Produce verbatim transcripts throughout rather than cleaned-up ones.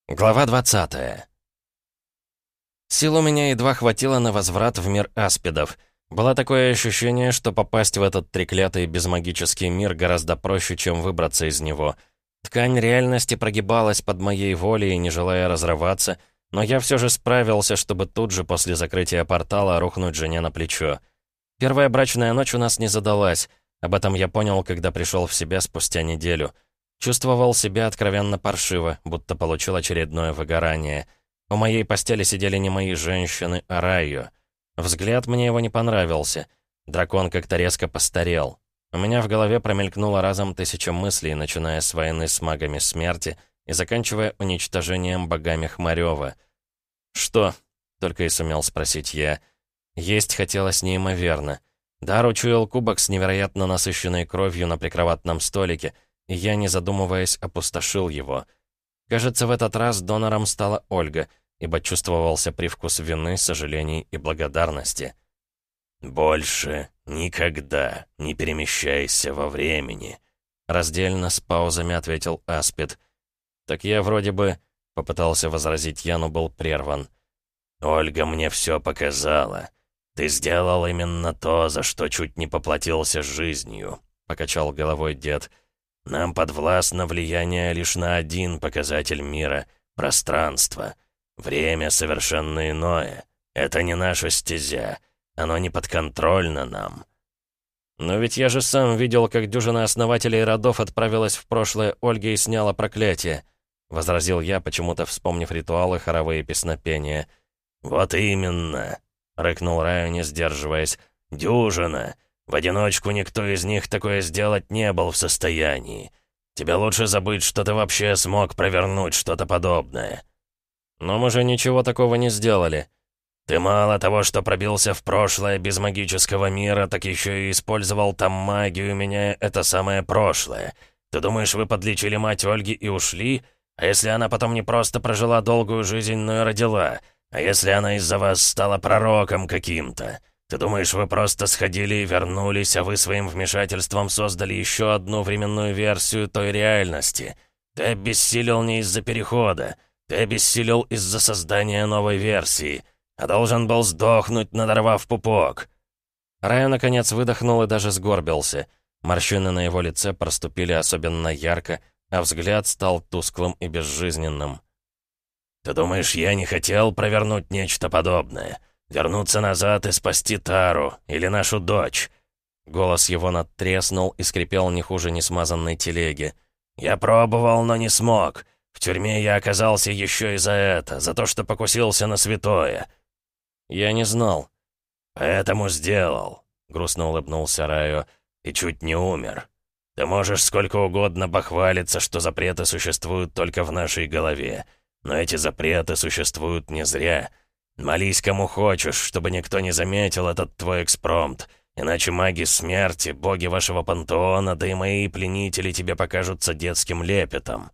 Глава двадцатая. Сил у меня едва хватило на возврат в мир аспидов. Было такое ощущение, что попасть в этот треклятый безмагический мир гораздо проще, чем выбраться из него. Ткань реальности прогибалась под моей волей, не желая разрываться, но я все же справился, чтобы тут же после закрытия портала рухнуть жене на плечо. Первая брачная ночь у нас не задалась. Об этом я понял, когда пришел в себя спустя неделю. Чувствовал себя откровенно паршиво, будто получил очередное выгорание. У моей постели сидели не мои женщины, а Райо. Взгляд мне его не понравился. Дракон как-то резко постарел. У меня в голове промелькнуло разом тысяча мыслей, начиная с войны с магами смерти и заканчивая уничтожением богами Хмарёва. «Что?» — только и сумел спросить я. Есть хотелось неимоверно. Дар учуял кубок с невероятно насыщенной кровью на прикроватном столике, и я, не задумываясь, опустошил его. Кажется, в этот раз донором стала Ольга, ибо чувствовался привкус вины, сожалений и благодарности. «Больше никогда не перемещайся во времени», — раздельно с паузами ответил Аспид. «Так я вроде бы...» — попытался возразить я, но был прерван. «Ольга мне все показала. Ты сделал именно то, за что чуть не поплатился жизнью», — покачал головой дед. «Нам подвластно влияние лишь на один показатель мира — пространство. Время совершенно иное. Это не наша стезя. Оно не подконтрольно нам». «Но ведь я же сам видел, как дюжина основателей родов отправилась в прошлое Ольги и сняла проклятие», — возразил я, почему-то вспомнив ритуалы, хоровые песнопения. «Вот именно», — рыкнул Райо, не сдерживаясь. «Дюжина. В одиночку никто из них такое сделать не был в состоянии. Тебе лучше забыть, что ты вообще смог провернуть что-то подобное». «Но мы же ничего такого не сделали». «Ты мало того, что пробился в прошлое без магического мира, так еще и использовал там магию, меняя это самое прошлое. Ты думаешь, вы подлечили мать Ольги и ушли? А если она потом не просто прожила долгую жизнь, но и родила? А если она из-за вас стала пророком каким-то? Ты думаешь, вы просто сходили и вернулись, а вы своим вмешательством создали еще одну временную версию той реальности? Ты обессилел не из-за перехода. Ты обессилел из-за создания новой версии. А должен был сдохнуть, надорвав пупок». Райо, наконец, выдохнул и даже сгорбился. Морщины на его лице проступили особенно ярко, а взгляд стал тусклым и безжизненным. «Ты думаешь, я не хотел провернуть нечто подобное? Вернуться назад и спасти Тару или нашу дочь?» Голос его надтреснул и скрипел не хуже несмазанной телеги. «Я пробовал, но не смог. В тюрьме я оказался еще и за это, за то, что покусился на святое». «Я не знал». «Поэтому сделал», — грустно улыбнулся Райо, — «и чуть не умер. Ты можешь сколько угодно бахвалиться, что запреты существуют только в нашей голове. Но эти запреты существуют не зря. Молись кому хочешь, чтобы никто не заметил этот твой экспромт, иначе маги смерти, боги вашего пантеона, да и мои пленители тебе покажутся детским лепетом».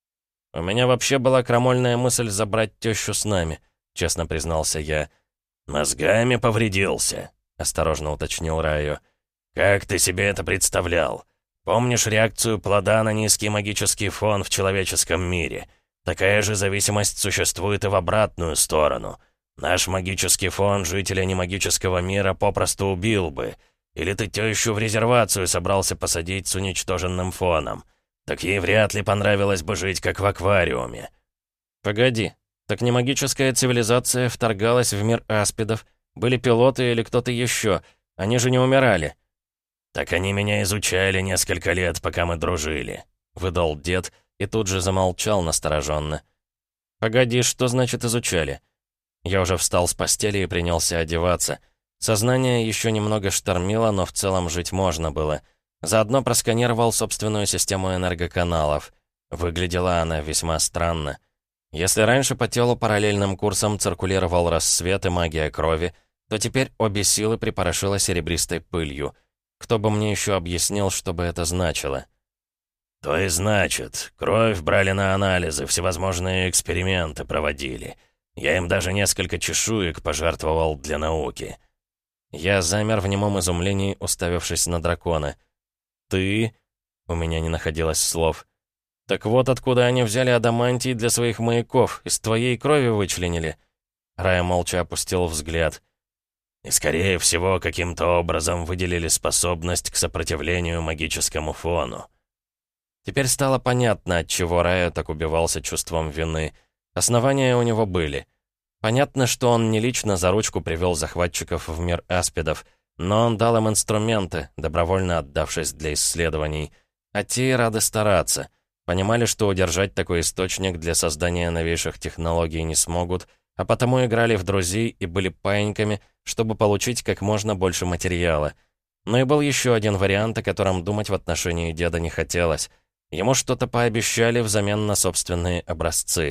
«У меня вообще была крамольная мысль забрать тещу с нами», — честно признался я. «Мозгами повредился», — осторожно уточнил Райо. «Как ты себе это представлял? Помнишь реакцию плода на низкий магический фон в человеческом мире? Такая же зависимость существует и в обратную сторону. Наш магический фон жителя немагического мира попросту убил бы. Или ты тещу в резервацию собрался посадить с уничтоженным фоном? Так ей вряд ли понравилось бы жить, как в аквариуме». «Погоди, так не магическая цивилизация вторгалась в мир аспидов? Были пилоты или кто-то еще? Они же не умирали». «Так они меня изучали несколько лет, пока мы дружили», — выдал дед и тут же замолчал настороженно. «Погоди, что значит изучали?» Я уже встал с постели и принялся одеваться. Сознание еще немного штормило, но в целом жить можно было. Заодно просканировал собственную систему энергоканалов. Выглядела она весьма странно. Если раньше по телу параллельным курсом циркулировал рассвет и магия крови, то теперь обе силы припорошило серебристой пылью. Кто бы мне еще объяснил, что бы это значило? «То и значит, кровь брали на анализы, всевозможные эксперименты проводили. Я им даже несколько чешуек пожертвовал для науки». Я замер в немом изумлении, уставившись на дракона. «Ты...» — у меня не находилось слов. «Так вот откуда они взяли адамантий для своих маяков, из твоей крови вычленили?» Рая молча опустил взгляд. «И, скорее всего, каким-то образом выделили способность к сопротивлению магическому фону». Теперь стало понятно, отчего Рая так убивался чувством вины. Основания у него были. Понятно, что он не лично за ручку привел захватчиков в мир аспидов, но он дал им инструменты, добровольно отдавшись для исследований. А те и рады стараться. Понимали, что удержать такой источник для создания новейших технологий не смогут, а потому играли в друзей и были паиньками, чтобы получить как можно больше материала. Но и был еще один вариант, о котором думать в отношении деда не хотелось. Ему что-то пообещали взамен на собственные образцы.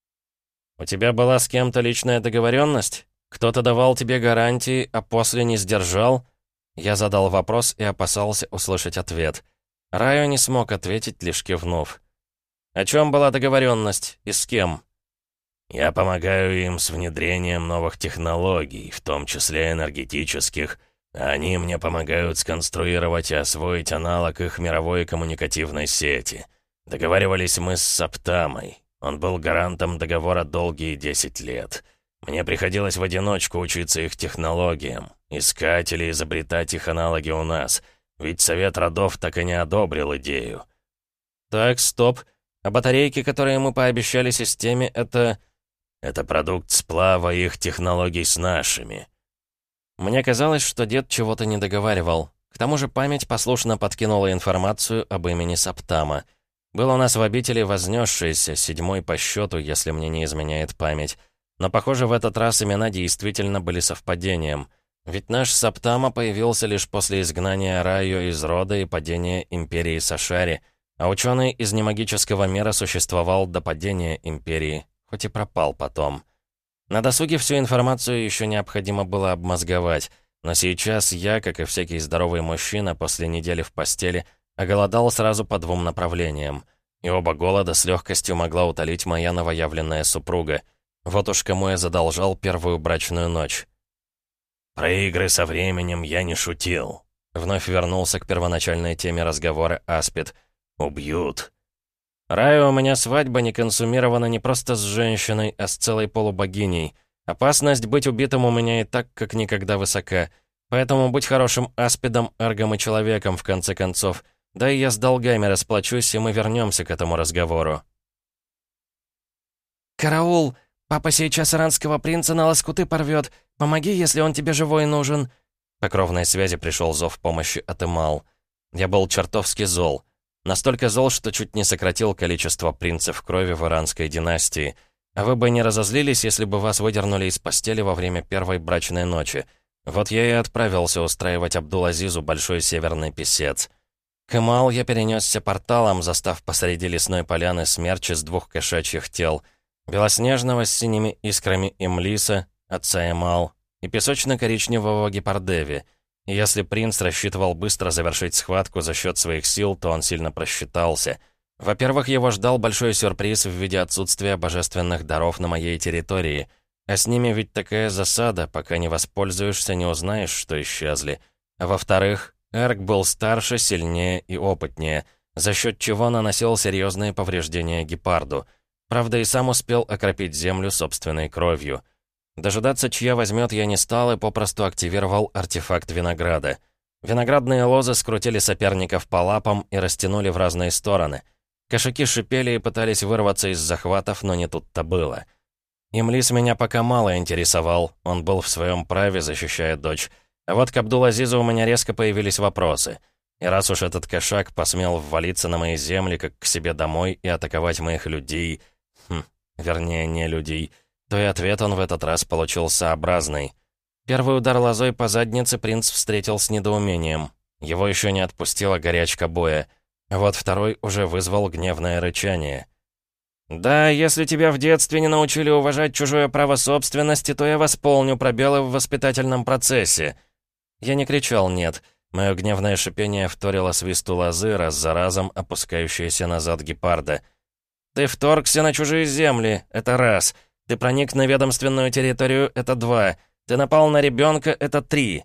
«У тебя была с кем-то личная договоренность? Кто-то давал тебе гарантии, а после не сдержал?» Я задал вопрос и опасался услышать ответ. Райо не смог ответить, лишь кивнув. «О чем была договоренность и с кем?» «Я помогаю им с внедрением новых технологий, в том числе энергетических, а они мне помогают сконструировать и освоить аналог их мировой коммуникативной сети. Договаривались мы с Саптамой. Он был гарантом договора долгие десять лет. Мне приходилось в одиночку учиться их технологиям, искать или изобретать их аналоги у нас, ведь Совет Родов так и не одобрил идею». «Так, стоп. А батарейки, которые мы пообещали системе, это...» «Это продукт сплава их технологий с нашими». Мне казалось, что дед чего-то не договаривал. К тому же память послушно подкинула информацию об имени Саптама. Был у нас в обители вознесшийся, седьмой по счету, если мне не изменяет память. Но, похоже, в этот раз имена действительно были совпадением. Ведь наш Саптама появился лишь после изгнания Райо из рода и падения Империи Сашари, а ученый из немагического мира существовал до падения Империи, хоть и пропал потом. На досуге всю информацию еще необходимо было обмозговать, но сейчас я, как и всякий здоровый мужчина, после недели в постели, оголодал сразу по двум направлениям. И оба голода с легкостью могла утолить моя новоявленная супруга. Вот уж кому я задолжал первую брачную ночь. «Про игры со временем я не шутил», — вновь вернулся к первоначальной теме разговора Аспид. «Убьют». «Раю, у меня свадьба не консумирована не просто с женщиной, а с целой полубогиней. Опасность быть убитым у меня и так как никогда высока. Поэтому будь хорошим аспидом, эргом и человеком, в конце концов. Да и я с долгами расплачусь, и мы вернемся к этому разговору». «Караул! Папа сейчас иранского принца на лоскуты порвет. Помоги, если он тебе живой нужен». По кровной связи пришел зов помощи от Эмал. Я был чертовски зол. Настолько зол, что чуть не сократил количество принцев крови в иранской династии. А вы бы не разозлились, если бы вас выдернули из постели во время первой брачной ночи. Вот я и отправился устраивать Абдул-Азизу большой северный писец. К Эмал я перенесся порталом, застав посреди лесной поляны смерч из двух кошачьих тел. Белоснежного с синими искрами Имлиса, отца Эмал, и песочно-коричневого Гепардеви. И если принц рассчитывал быстро завершить схватку за счет своих сил, то он сильно просчитался. Во-первых, его ждал большой сюрприз в виде отсутствия божественных даров на моей территории. А с ними ведь такая засада, пока не воспользуешься, не узнаешь, что исчезли. А во-вторых, Эрк был старше, сильнее и опытнее, за счет чего наносил серьезные повреждения гепарду. Правда, и сам успел окропить землю собственной кровью. Дожидаться, чья возьмет, я не стал и попросту активировал артефакт винограда. Виноградные лозы скрутили соперников по лапам и растянули в разные стороны. Кошаки шипели и пытались вырваться из захватов, но не тут-то было. Имлис меня пока мало интересовал, он был в своем праве, защищая дочь. А вот к Абдул-Азизу у меня резко появились вопросы. И раз уж этот кошак посмел ввалиться на мои земли, как к себе домой, и атаковать моих людей... Хм, вернее, не людей... то и ответ он в этот раз получил сообразный. Первый удар лозой по заднице принц встретил с недоумением. Его еще не отпустила горячка боя. А вот второй уже вызвал гневное рычание. «Да, если тебя в детстве не научили уважать чужое право собственности, то я восполню пробелы в воспитательном процессе». Я не кричал «нет». Мое гневное шипение вторило свисту лозы, раз за разом опускающееся назад гепарда. «Ты вторгся на чужие земли, это раз. Ты проник на ведомственную территорию, это два. Ты напал на ребенка, это три».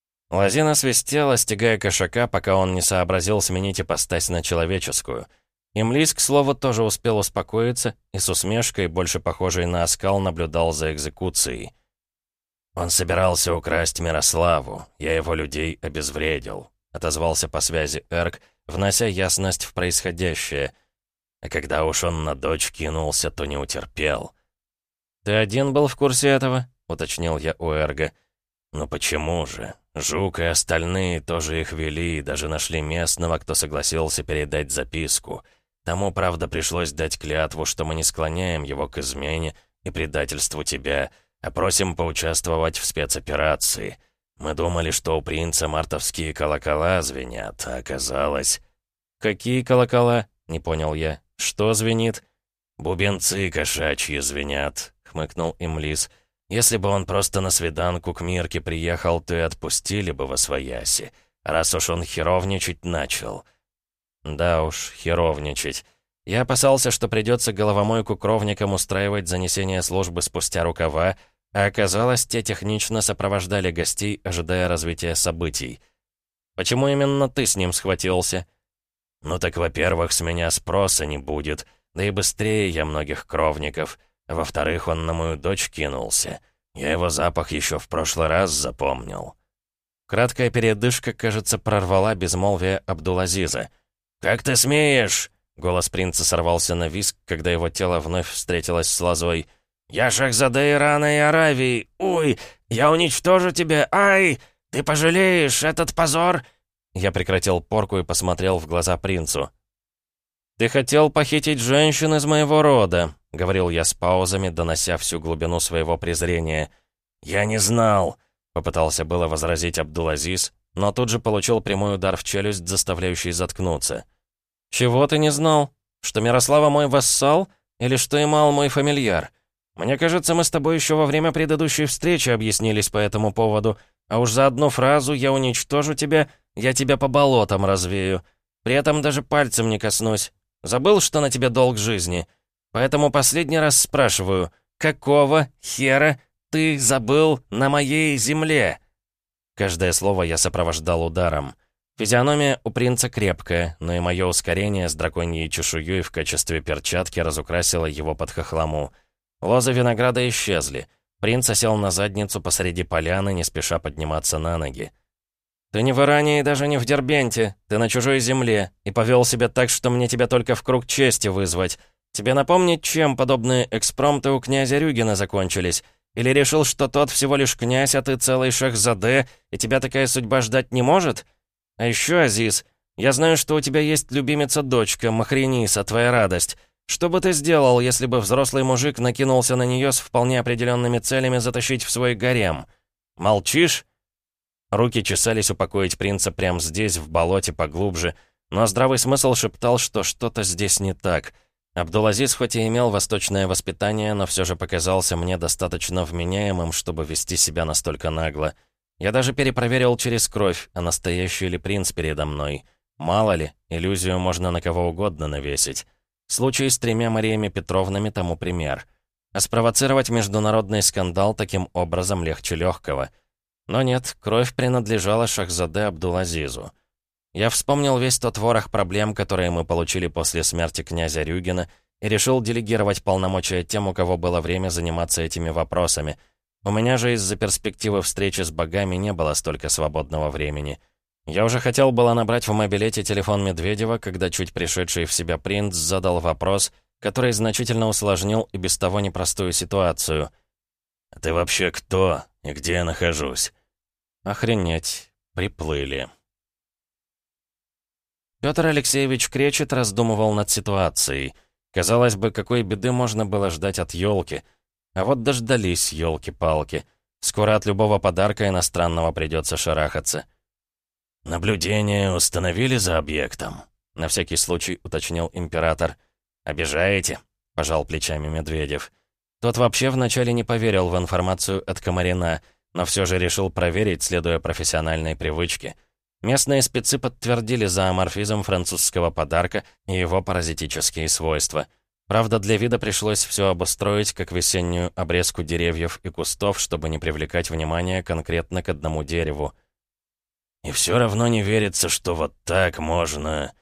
Лозина свистела, стягая кошака, пока он не сообразил сменить ипостась на человеческую. Имлис, к слову, тоже успел успокоиться и с усмешкой, больше похожей на оскал, наблюдал за экзекуцией. «Он собирался украсть Мирославу. Я его людей обезвредил», — отозвался по связи Эрк, внося ясность в происходящее. А когда уж он на дочь кинулся, то не утерпел. «Ты один был в курсе этого?» — уточнил я у Эрга. «Ну почему же? Жук и остальные тоже их вели, и даже нашли местного, кто согласился передать записку. Тому, правда, пришлось дать клятву, что мы не склоняем его к измене и предательству тебя, а просим поучаствовать в спецоперации. Мы думали, что у принца мартовские колокола звенят, а оказалось...» «Какие колокола?» — не понял я. «Что звенит?» «Бубенцы кошачьи звенят», — хмыкнул Имлис. «Если бы он просто на свиданку к Мирке приехал, то и отпустили бы восвояси, раз уж он херовничать начал». «Да уж, херовничать. Я опасался, что придется головомойку кровникам устраивать занесение службы спустя рукава, а оказалось, те технично сопровождали гостей, ожидая развития событий. Почему именно ты с ним схватился?» «Ну так, во-первых, с меня спроса не будет, да и быстрее я многих кровников. А во-вторых, он на мою дочь кинулся. Я его запах еще в прошлый раз запомнил». Краткая передышка, кажется, прорвала безмолвие Абдул-Азиза. «Как ты смеешь?» Голос принца сорвался на визг, когда его тело вновь встретилось с лозой. «Я шахзада Ирана и Аравии! Ой, я уничтожу тебя! Ай! Ты пожалеешь этот позор!» Я прекратил порку и посмотрел в глаза принцу. «Ты хотел похитить женщин из моего рода», — говорил я с паузами, донося всю глубину своего презрения. «Я не знал», — попытался было возразить Абдул-Азиз, но тут же получил прямой удар в челюсть, заставляющий заткнуться. «Чего ты не знал? Что Мирослава мой вассал? Или что Имал мой фамильяр? Мне кажется, мы с тобой еще во время предыдущей встречи объяснились по этому поводу, а уж за одну фразу «я уничтожу тебя», я тебя по болотам развею. При этом даже пальцем не коснусь. Забыл, что на тебе долг жизни? Поэтому последний раз спрашиваю, какого хера ты забыл на моей земле?» Каждое слово я сопровождал ударом. Физиономия у принца крепкая, но и мое ускорение с драконьей чешуей в качестве перчатки разукрасило его под хохлому. Лозы винограда исчезли. Принц сел на задницу посреди поляны, не спеша подниматься на ноги. «Ты не в Иране и даже не в Дербенте. Ты на чужой земле. И повел себя так, что мне тебя только в круг чести вызвать. Тебе напомнить, чем подобные экспромты у князя Рюгена закончились? Или решил, что тот всего лишь князь, а ты целый шахзаде, и тебя такая судьба ждать не может? А еще, Азиз, я знаю, что у тебя есть любимица-дочка, Махрениса, твоя радость. Что бы ты сделал, если бы взрослый мужик накинулся на нее с вполне определенными целями затащить в свой гарем? Молчишь?» Руки чесались упокоить принца прямо здесь, в болоте поглубже, но здравый смысл шептал, что что-то здесь не так. Абдул-Азиз хоть и имел восточное воспитание, но все же показался мне достаточно вменяемым, чтобы вести себя настолько нагло. Я даже перепроверил через кровь, а настоящий ли принц передо мной. Мало ли, иллюзию можно на кого угодно навесить. Случай с тремя Мариями Петровнами тому пример. А спровоцировать международный скандал таким образом легче легкого. Но нет, кровь принадлежала шахзаде Абдул-Азизу. Я вспомнил весь тот ворох проблем, которые мы получили после смерти князя Рюгена, и решил делегировать полномочия тем, у кого было время заниматься этими вопросами. У меня же из-за перспективы встречи с богами не было столько свободного времени. Я уже хотел было набрать в мобилете телефон Медведева, когда чуть пришедший в себя принц задал вопрос, который значительно усложнил и без того непростую ситуацию. «А ты вообще кто? И где я нахожусь?» «Охренеть, приплыли». Петр Алексеевич Кречет раздумывал над ситуацией. Казалось бы, какой беды можно было ждать от елки. А вот дождались, елки-палки. Скоро от любого подарка иностранного придется шарахаться. «Наблюдение установили за объектом?» — на всякий случай уточнил император. «Обижаете?» — пожал плечами Медведев. Тот вообще вначале не поверил в информацию от Комарина, но все же решил проверить, следуя профессиональной привычке. Местные спецы подтвердили зооморфизм французского подарка и его паразитические свойства. Правда, для вида пришлось все обустроить, как весеннюю обрезку деревьев и кустов, чтобы не привлекать внимание конкретно к одному дереву. «И все равно не верится, что вот так можно...»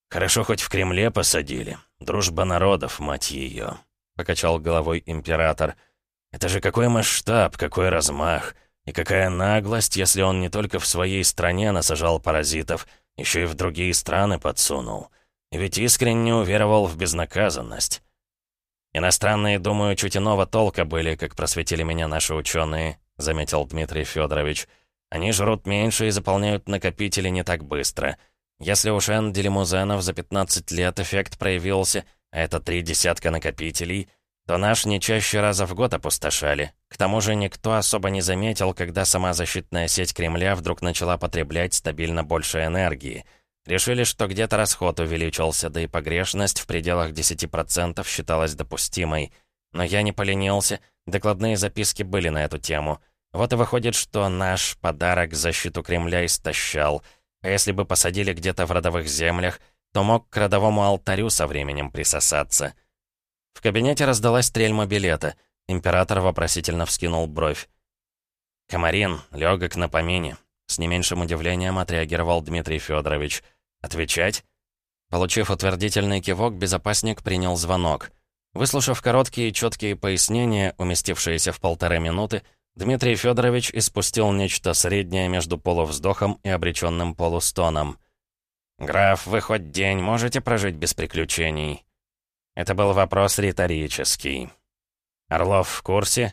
«Хорошо, хоть в Кремле посадили. Дружба народов, мать ее», — покачал головой император. «Это же какой масштаб, какой размах, и какая наглость, если он не только в своей стране насажал паразитов, еще и в другие страны подсунул. И ведь искренне уверовал в безнаказанность». «Иностранные, думаю, чуть иного толка были, как просветили меня наши ученые», — заметил Дмитрий Федорович. «Они жрут меньше и заполняют накопители не так быстро. Если у Шенди Лимузенов за пятнадцать лет эффект проявился, а это три десятка накопителей, то наш не чаще раза в год опустошали. К тому же никто особо не заметил, когда сама защитная сеть Кремля вдруг начала потреблять стабильно больше энергии. Решили, что где-то расход увеличился, да и погрешность в пределах десяти процентов считалась допустимой. Но я не поленился, докладные записки были на эту тему. Вот и выходит, что наш подарок защиту Кремля истощал. А если бы посадили где-то в родовых землях, то мог к родовому алтарю со временем присосаться. В кабинете раздалась стрельма билета. Император вопросительно вскинул бровь. «Комарин, легок на помине», — с не меньшим удивлением отреагировал Дмитрий Федорович. «Отвечать?» Получив утвердительный кивок, безопасник принял звонок. Выслушав короткие и четкие пояснения, уместившиеся в полторы минуты, Дмитрий Федорович испустил нечто среднее между полувздохом и обреченным полустоном. «Граф, вы хоть день можете прожить без приключений?» Это был вопрос риторический. «Орлов в курсе?»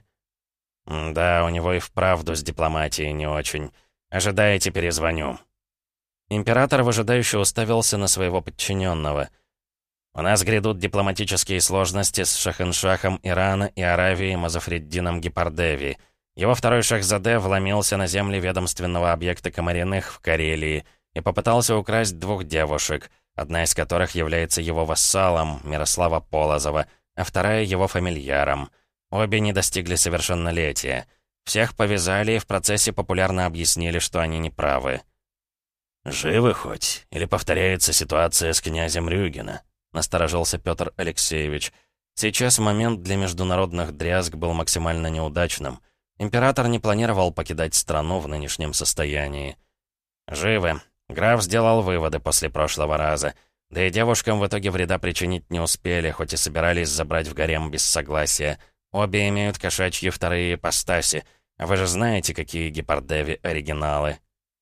«Да, у него и вправду с дипломатией не очень. Ожидайте, перезвоню». Император выжидающе уставился на своего подчиненного. «У нас грядут дипломатические сложности с Шахиншахом Ирана и Аравии Мазафреддином Гепардеви. Его второй шахзаде вломился на земли ведомственного объекта Комариных в Карелии и попытался украсть двух девушек, одна из которых является его вассалом, Мирослава Полозова, а вторая его фамильяром. Обе не достигли совершеннолетия. Всех повязали и в процессе популярно объяснили, что они неправы. «Живы хоть? Или повторяется ситуация с князем Рюгина?» — насторожился Петр Алексеевич. Сейчас момент для международных дрязг был максимально неудачным. Император не планировал покидать страну в нынешнем состоянии. «Живы. Граф сделал выводы после прошлого раза. Да и девушкам в итоге вреда причинить не успели, хоть и собирались забрать в гарем без согласия. Обе имеют кошачьи вторые ипостаси. А вы же знаете, какие Гепардеви оригиналы».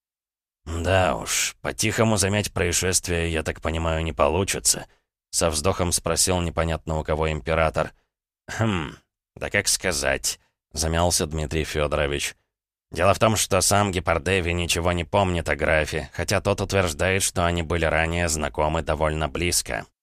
«Да уж, по-тихому замять происшествие, я так понимаю, не получится», — со вздохом спросил непонятно у кого император. «Хм, да как сказать», — замялся Дмитрий Федорович. «Дело в том, что сам Гепардеви ничего не помнит о графе, хотя тот утверждает, что они были ранее знакомы довольно близко».